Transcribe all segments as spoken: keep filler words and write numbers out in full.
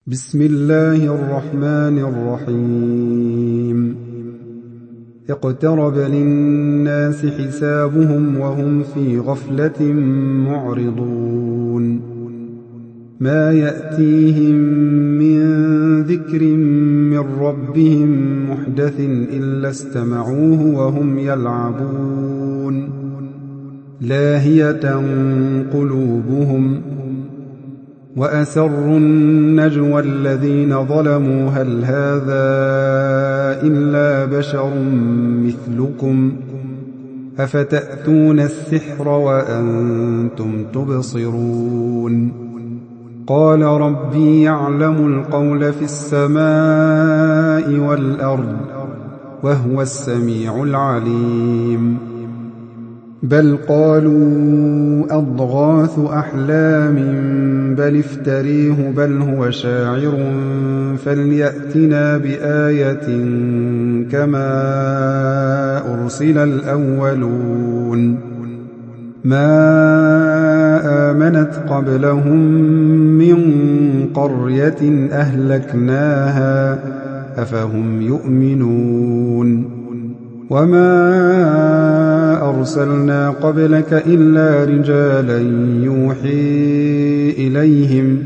بسم الله الرحمن الرحيم اقترب للناس حسابهم وهم في غفلة معرضون ما يأتيهم من ذكر من ربهم محدث إلا استمعوه وهم يلعبون لاهية قلوبهم وأسروا النجوى الذين ظلموا هل هذا إلا بشر مثلكم أفتأتون السحر وأنتم تبصرون قال ربي يعلم القول في السماء والأرض وهو السميع العليم بل قالوا أضغاث أحلام بل افتريه بل هو شاعر فليأتنا بآية كما أرسل الأولون ما آمنت قبلهم من قرية أهلكناها أفهم يؤمنون وما أرسلنا قبلك إلا رجالا يوحي إليهم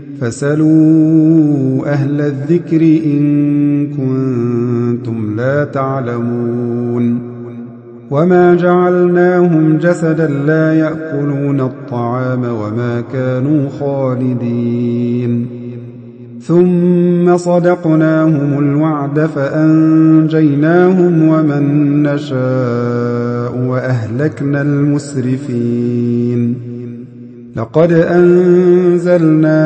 فاسألوا أهل الذكر إن كنتم لا تعلمون وما جعلناهم جسدا لا يأكلون الطعام وما كانوا خالدين ثم صدقناهم الوعد فأنجيناهم ومن نشاء وأهلكنا المسرفين لقد أنزلنا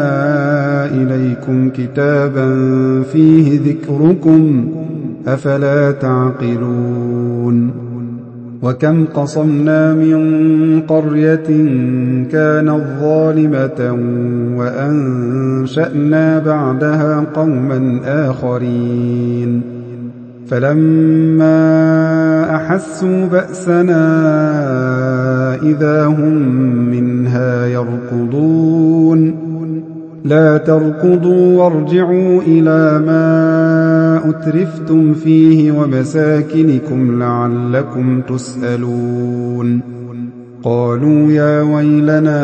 إليكم كتابا فيه ذكركم أفلا تعقلون وكم قصمنا من قرية كانت ظالمة وأنشأنا بعدها قوما آخرين فلما أحسوا بأسنا إذا هم منها يركضون لا تركضوا وارجعوا إلى ما أترفتم فيه ومساكنكم لعلكم تسألون قالوا يا ويلنا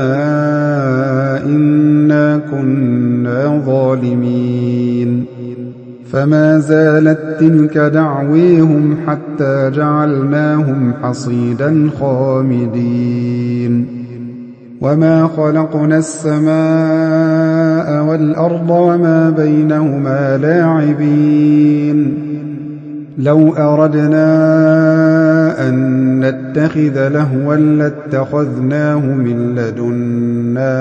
إنا كنا ظالمين فما زالت تلك دعويهم حتى جعلناهم حصيدا خامدين وما خلقنا السماء والأرض وما بينهما لاعبين لو أردنا أن نتخذ لهوا لاتخذناه من لدنا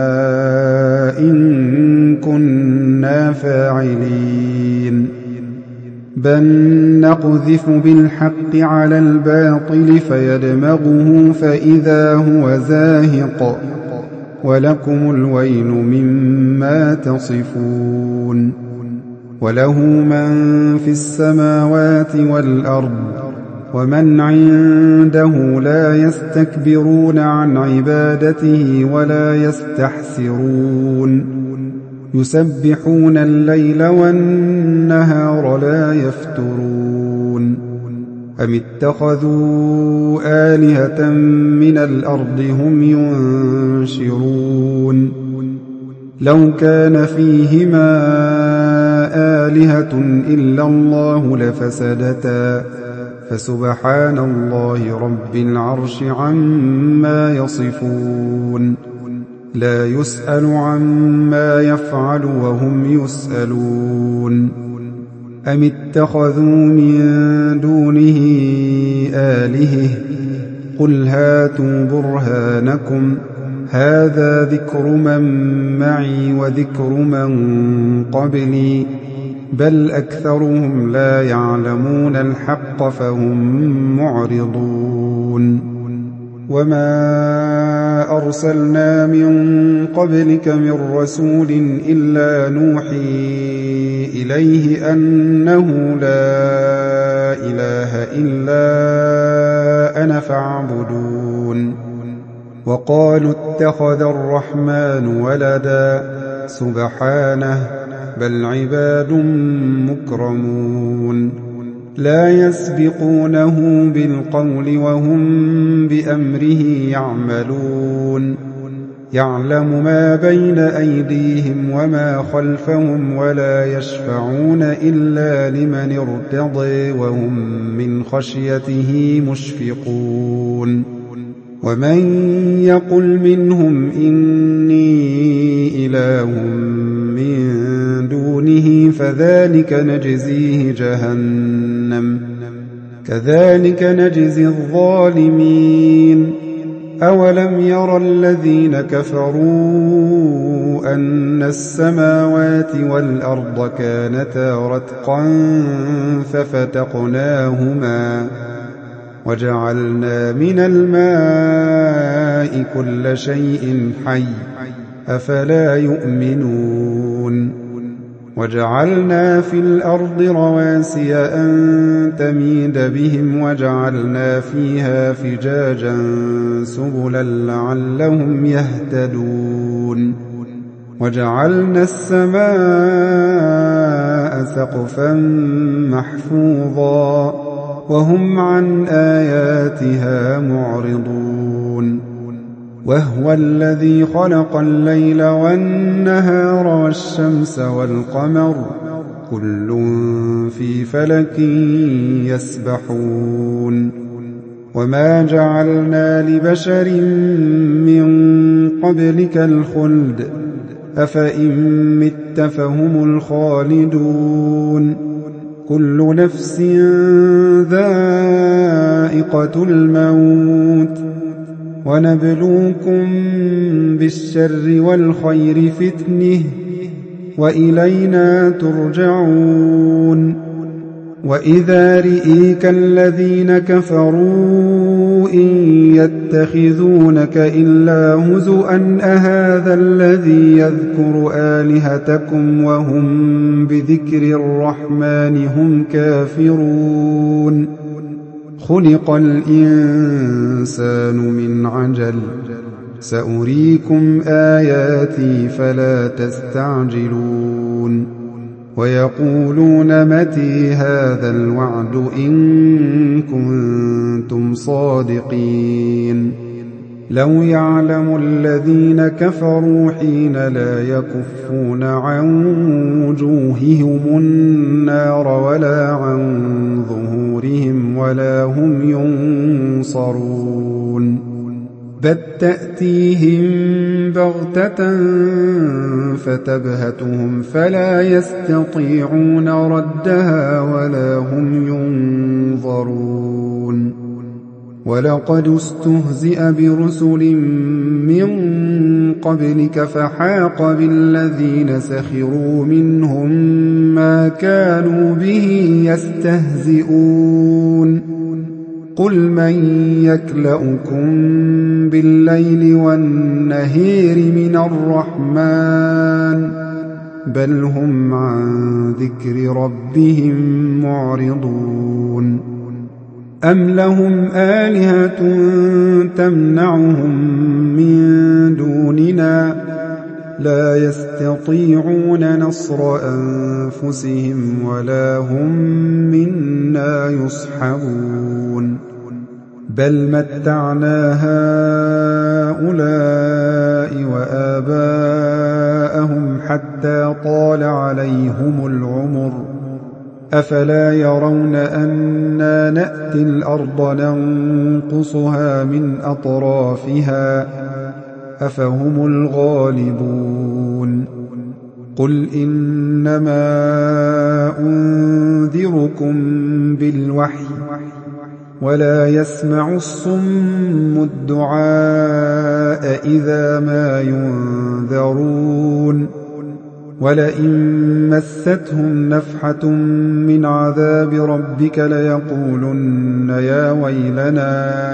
إن كنا فاعلين بل نقذف بالحق على الباطل فيدمغه فإذا هو زاهق ولكم الويل مما تصفون وله من في السماوات والأرض ومن عنده لا يستكبرون عن عبادته ولا يستحسرون يسبحون الليل والنهار لا يفترون أم اتخذوا آلهة من الأرض هم ينشرون لو كان فيهما آلهة إلا الله لفسدتا فسبحان الله رب العرش عما يصفون لا يسأل عما يفعل وهم يسألون أم اتخذوا من دونه آلهة قل هاتوا برهانكم هذا ذكر من معي وذكر من قبلي بل أكثرهم لا يعلمون الحق فهم معرضون وما أرسلنا من قبلك من رسول إلا نوحي إليه أنه لا إله إلا أنا فاعبدون وقالوا اتخذ الرحمن ولدا سبحانه بل عباد مكرمون لا يسبقونه بالقول وهم بأمره يعملون يعلم ما بين أيديهم وما خلفهم ولا يشفعون إلا لمن ارتضي وهم من خشيته مشفقون ومن يقل منهم إني إله من دونه فذلك نجزيه جهنم كذلك نجزي الظالمين أولم ير الذين كفروا أن السماوات والأرض كانتا رتقا ففتقناهما وجعلنا من الماء كل شيء حي أفلا يؤمنون وجعلنا في الأرض رواسي أن تميد بهم وجعلنا فيها فجاجا سبلا لعلهم يهتدون وجعلنا السماء سقفا محفوظا وهم عن آياتها معرضون وهو الذي خلق الليل والنهار والشمس والقمر كل في فلك يسبحون وما جعلنا لبشر من قبلك الخلد أفإن مت فهم الخالدون كل نفس ذائقة الموت ونبلوكم بالشر والخير فتنه وإلينا ترجعون وإذا رئيك الذين كفروا إن يتخذونك إلا هزؤا أهذا الذي يذكر آلهتكم وهم بذكر الرحمن هم كافرون خلق الإنسان من عجل سأريكم آياتي فلا تستعجلون ويقولون متى هذا الوعد إن كنتم صادقين لو يعلم الذين كفروا حين لا يكفون عن وجوههم النار ولا عن ظهورهم ولا هم ينصرون بل تأتيهم بغتة فتبهتهم فلا يستطيعون ردها ولا هم ينظرون ولقد استهزئ برسل من قبلك فحاق بالذين سخروا منهم ما كانوا به يستهزئون قل من يكلؤكم بالليل والنهير من الرحمن بل هم عن ذكر ربهم معرضون أم لهم آلهة تمنعهم من دوننا لا يستطيعون نصر أنفسهم ولا هم منا يصحبون بل متعنا هؤلاء وآباءهم حتى طال عليهم العمر أفلا يرون أنا نأتي الأرض ننقصها من أطرافها أفهم الغالبون قل إنما أنذركم بالوحي ولا يسمع الصم الدعاء إذا ما ينذرون ولئن مستهم نفحة من عذاب ربك ليقولن يا ويلنا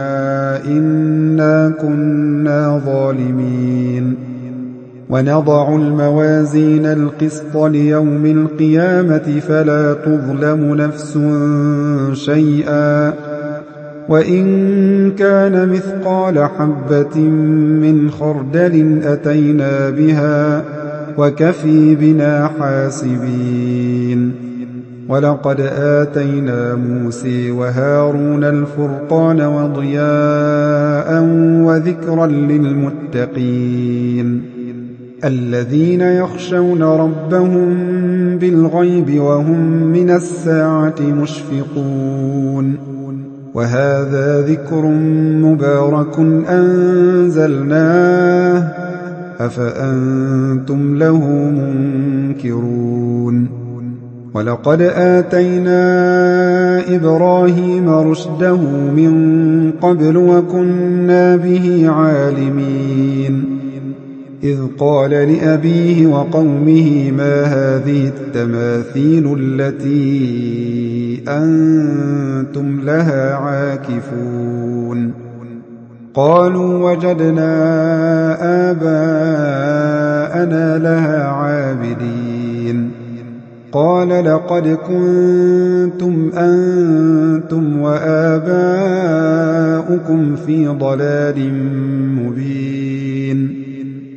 إنا كنا ظالمين ونضع الموازين القسط ليوم القيامة فلا تظلم نفس شيئا وإن كان مثقال حبة من خردل أتينا بها وكفي بنا حاسبين ولقد آتينا موسى وهارون الفرقان وضياء وذكرا للمتقين الذين يخشون ربهم بالغيب وهم من الساعة مشفقون وهذا ذكر مبارك أنزلناه أفأنتم له منكرون ولقد آتينا إبراهيم رشده من قبل وكنا به عالمين إذ قال لأبيه وقومه ما هذه التماثيل التي أنتم لها عاكفون قالوا وجدنا آباءنا لها عابدين قال لقد كنتم أنتم وآباؤكم في ضلال مبين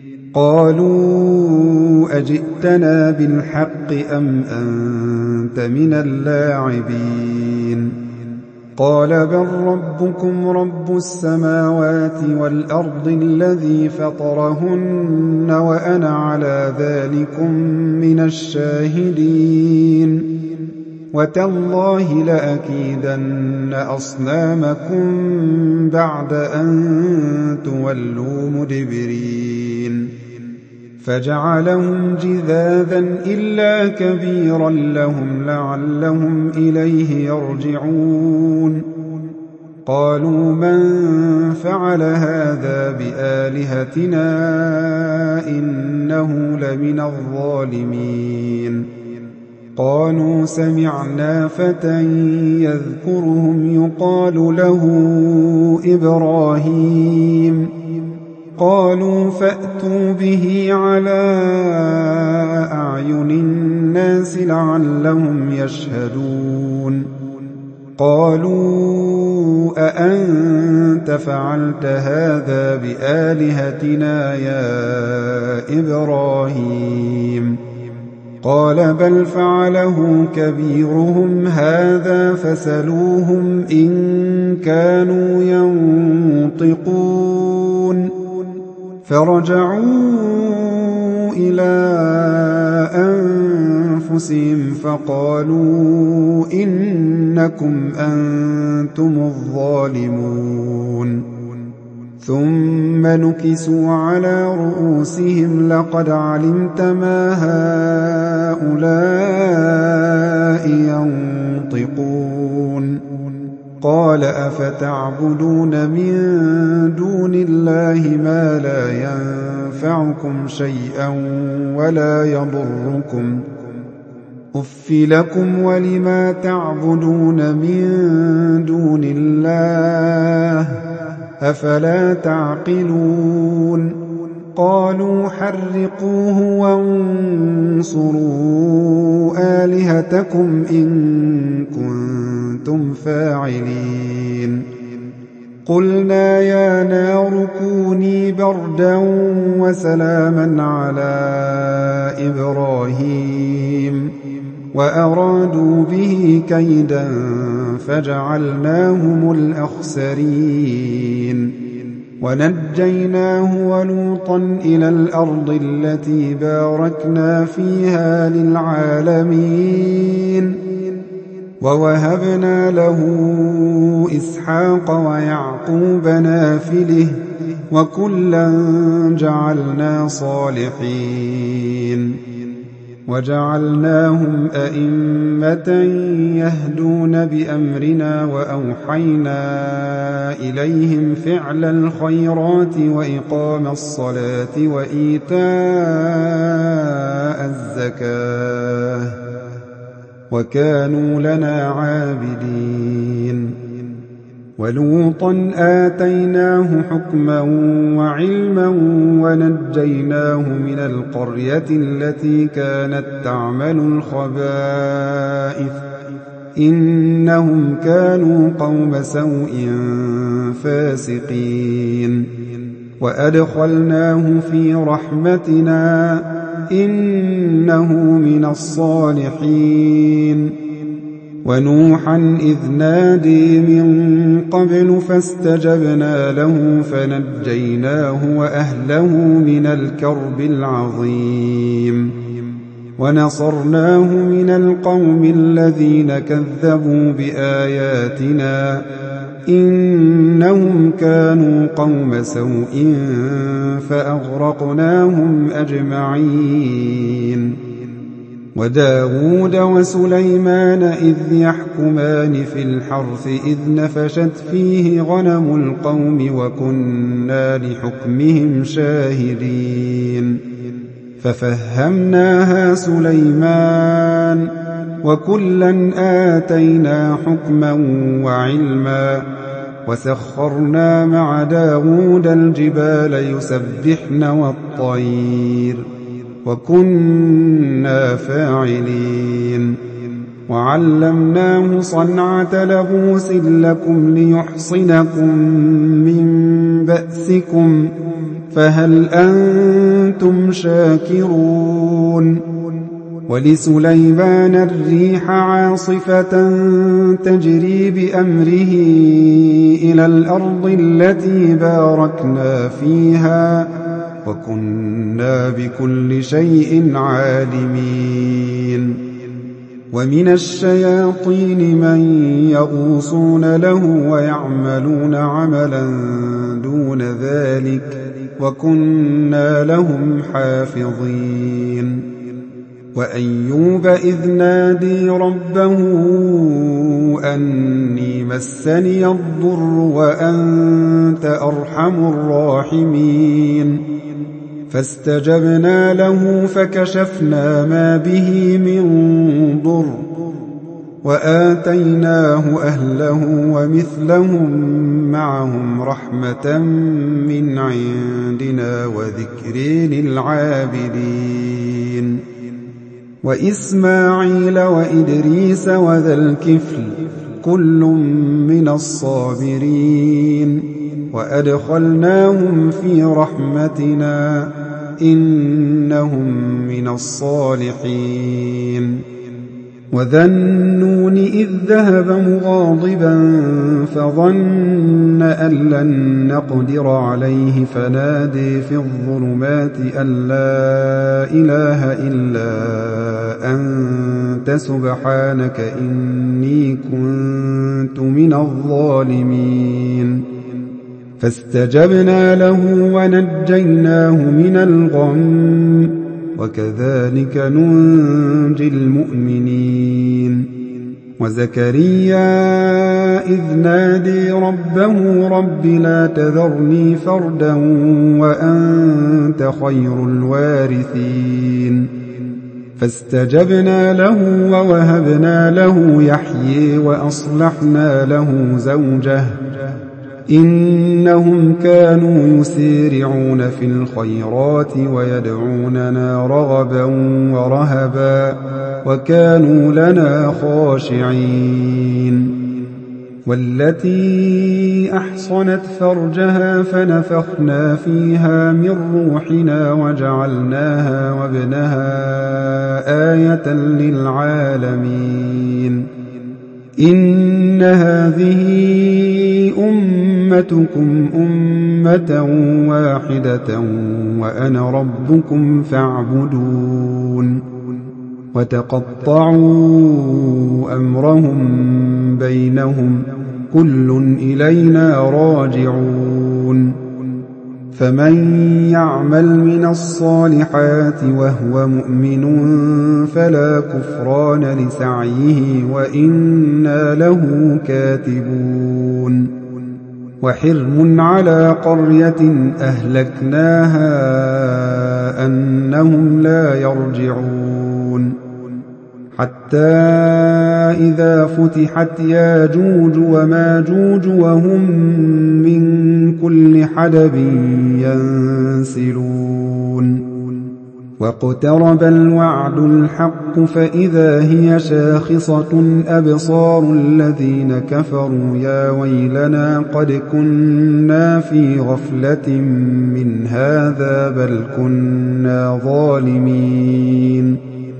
قالوا أجئتنا بالحق أم أنت من اللاعبين قال بل ربكم رب السماوات والأرض الذي فطرهن وأنا على ذلكم من الشاهدين وتالله لأكيدن أصنامكم بعد أن تولوا مدبرين فجعلهم جذاذا إلا كبيرا لهم لعلهم إليه يرجعون قالوا من فعل هذا بآلهتنا إنه لمن الظالمين قالوا سمعنا فتى يذكرهم يقال له إبراهيم قالوا فأتوا به على أعين الناس لعلهم يشهدون قالوا أأنت فعلت هذا بآلهتنا يا إبراهيم قال بل فعله كبيرهم هذا فسلوهم إن كانوا ينطقون فرجعوا إلى أنفسهم فقالوا إنكم أنتم الظالمون ثم نكسوا على رؤوسهم لقد علمت ما هؤلاء ينطقون قال أفتعبدون من دون الله ما لا ينفعكم شيئا ولا يضركم أف لكم ولما تعبدون من دون الله أفلا تعقلون قالوا حرقوه وانصروا آلهتكم إن كنتم فاعلين قلنا يا نار كوني بردا وسلاما على إبراهيم وأرادوا به كيدا فجعلناهم الأخسرين ونجيناه ولوطا إلى الأرض التي باركنا فيها للعالمين ووهبنا له إسحاق ويعقوب نافله وكلا جعلنا صالحين وجعلناهم أئمة يهدون بأمرنا وأوحينا إليهم فعل الخيرات وإقام الصلاة وإيتاء الزكاة وكانوا لنا عابدين ولوطا آتيناه حكما وعلما ونجيناه من القرية التي كانت تعمل الخبائث إنهم كانوا قوم سوء فاسقين وأدخلناه في رحمتنا إنه من الصالحين ونوحا إذ نادي من قبل فاستجبنا له فنجيناه وأهله من الكرب العظيم ونصرناه من القوم الذين كذبوا بآياتنا إنهم كانوا قوم سوء فأغرقناهم أجمعين وداود وسليمان إذ يحكمان في الحرث إذ نفشت فيه غنم القوم وكنا لحكمهم شاهدين ففهمناها سليمان وكلا آتينا حكما وعلما وسخرنا مع داود الجبال يسبحن والطير وكنا فاعلين وعلمناه صنعة لبوس لكم ليحصنكم من بأسكم فهل أنتم شاكرون ولسليمان الريح عاصفة تجري بأمره إلى الأرض التي باركنا فيها وكنا بكل شيء عالمين ومن الشياطين من يغوصون له ويعملون عملا دون ذلك وكنا لهم حافظين وأيوب إذ نادي ربه أني مسني الضر وأنت أرحم الراحمين فاستجبنا له فكشفنا ما به من ضر وآتيناه أهله ومثلهم معهم رحمة من عندنا وذكر للعابدين وإسماعيل وإدريس وذا الكفل كل من الصابرين وأدخلناهم في رحمتنا إنهم من الصالحين وذا النون إذ ذهب مغاضبا فظن أن لن نقدر عليه فنادي في الظلمات أن لا إله إلا أنت سبحانك إني كنت من الظالمين فاستجبنا له ونجيناه من الغم وكذلك ننجي المؤمنين وزكريا إذ نادي ربه رب لا تذرني فردا وأنت خير الوارثين فاستجبنا له ووهبنا له يحيي وأصلحنا له زوجه إنهم كانوا يسارعون في الخيرات ويدعوننا رغبا ورهبا وكانوا لنا خاشعين والتي أحصنت فرجها فنفخنا فيها من روحنا وجعلناها وابنها آية للعالمين إن هذه أمتكم أمة واحدة وأنا ربكم فاعبدون وتقطعوا أمرهم بينهم كل إلينا راجعون فمن يعمل من الصالحات وهو مؤمن فلا كفران لسعيه وإنا له كاتبون وحرم على قرية أهلكناها أنهم لا يرجعون حتى إذا فتحت ياجوج وماجوج وهم من كل حدب ينسلون واقترب الوعد الحق فإذا هي شاخصة أبصار الذين كفروا يا ويلنا قد كنا في غفلة من هذا بل كنا ظالمين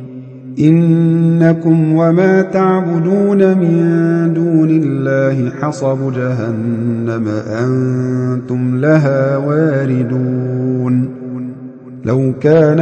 إنكم وما تعبدون من دون الله حصب جهنم أنتم لها واردون لو كان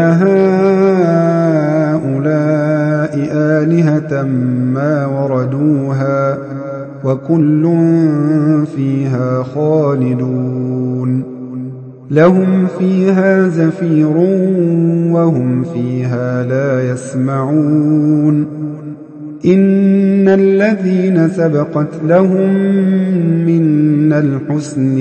هؤلاء آلهة ما وردوها وكل فيها خالدون لهم فيها زفير وهم فيها لا يسمعون إن الذين سبقت لهم منا الحسن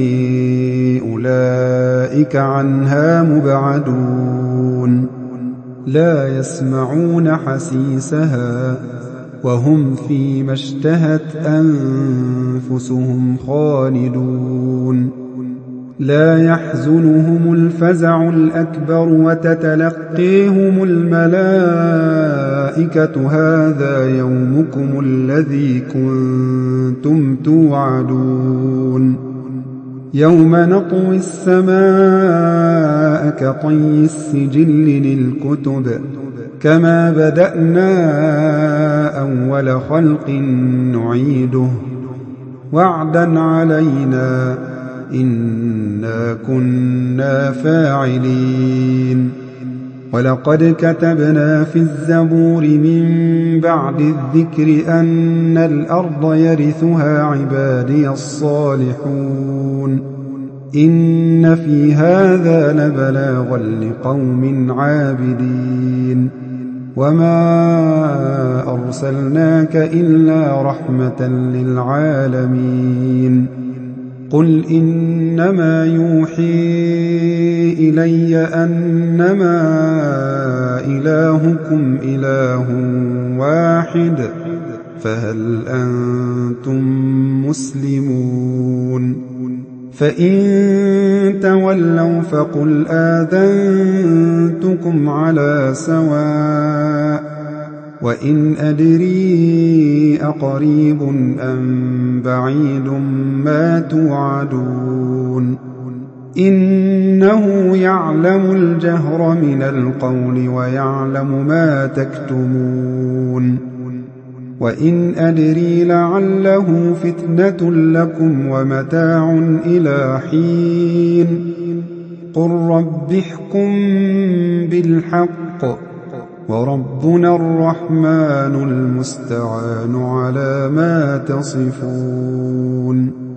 أولئك عنها مبعدون لا يسمعون حسيسها وهم فيما اشتهت أنفسهم خالدون لا يحزنهم الفزع الأكبر وتتلقيهم الملائكة هذا يومكم الذي كنتم توعدون يوم نطوي السماء كطي السجل للكتب كما بدأنا أول خلق نعيده وعدا علينا إنا كنا فاعلين ولقد كتبنا في الزبور من بعد الذكر أن الأرض يرثها عبادي الصالحون إن في هذا لبلاغا لقوم عابدين وما أرسلناك إلا رحمة للعالمين قل إنما يوحي إلي أنما إلهكم إله واحد فهل أنتم مسلمون فإن تولوا فقل آذنتكم على سواء وإن أدري أقريب أم بعيد ما توعدون إنه يعلم الجهر من القول ويعلم ما تكتمون وإن أدري لعله فتنة لكم ومتاع إلى حين قل رب احكم بالحق وربنا الرحمن المستعان على ما تصفون.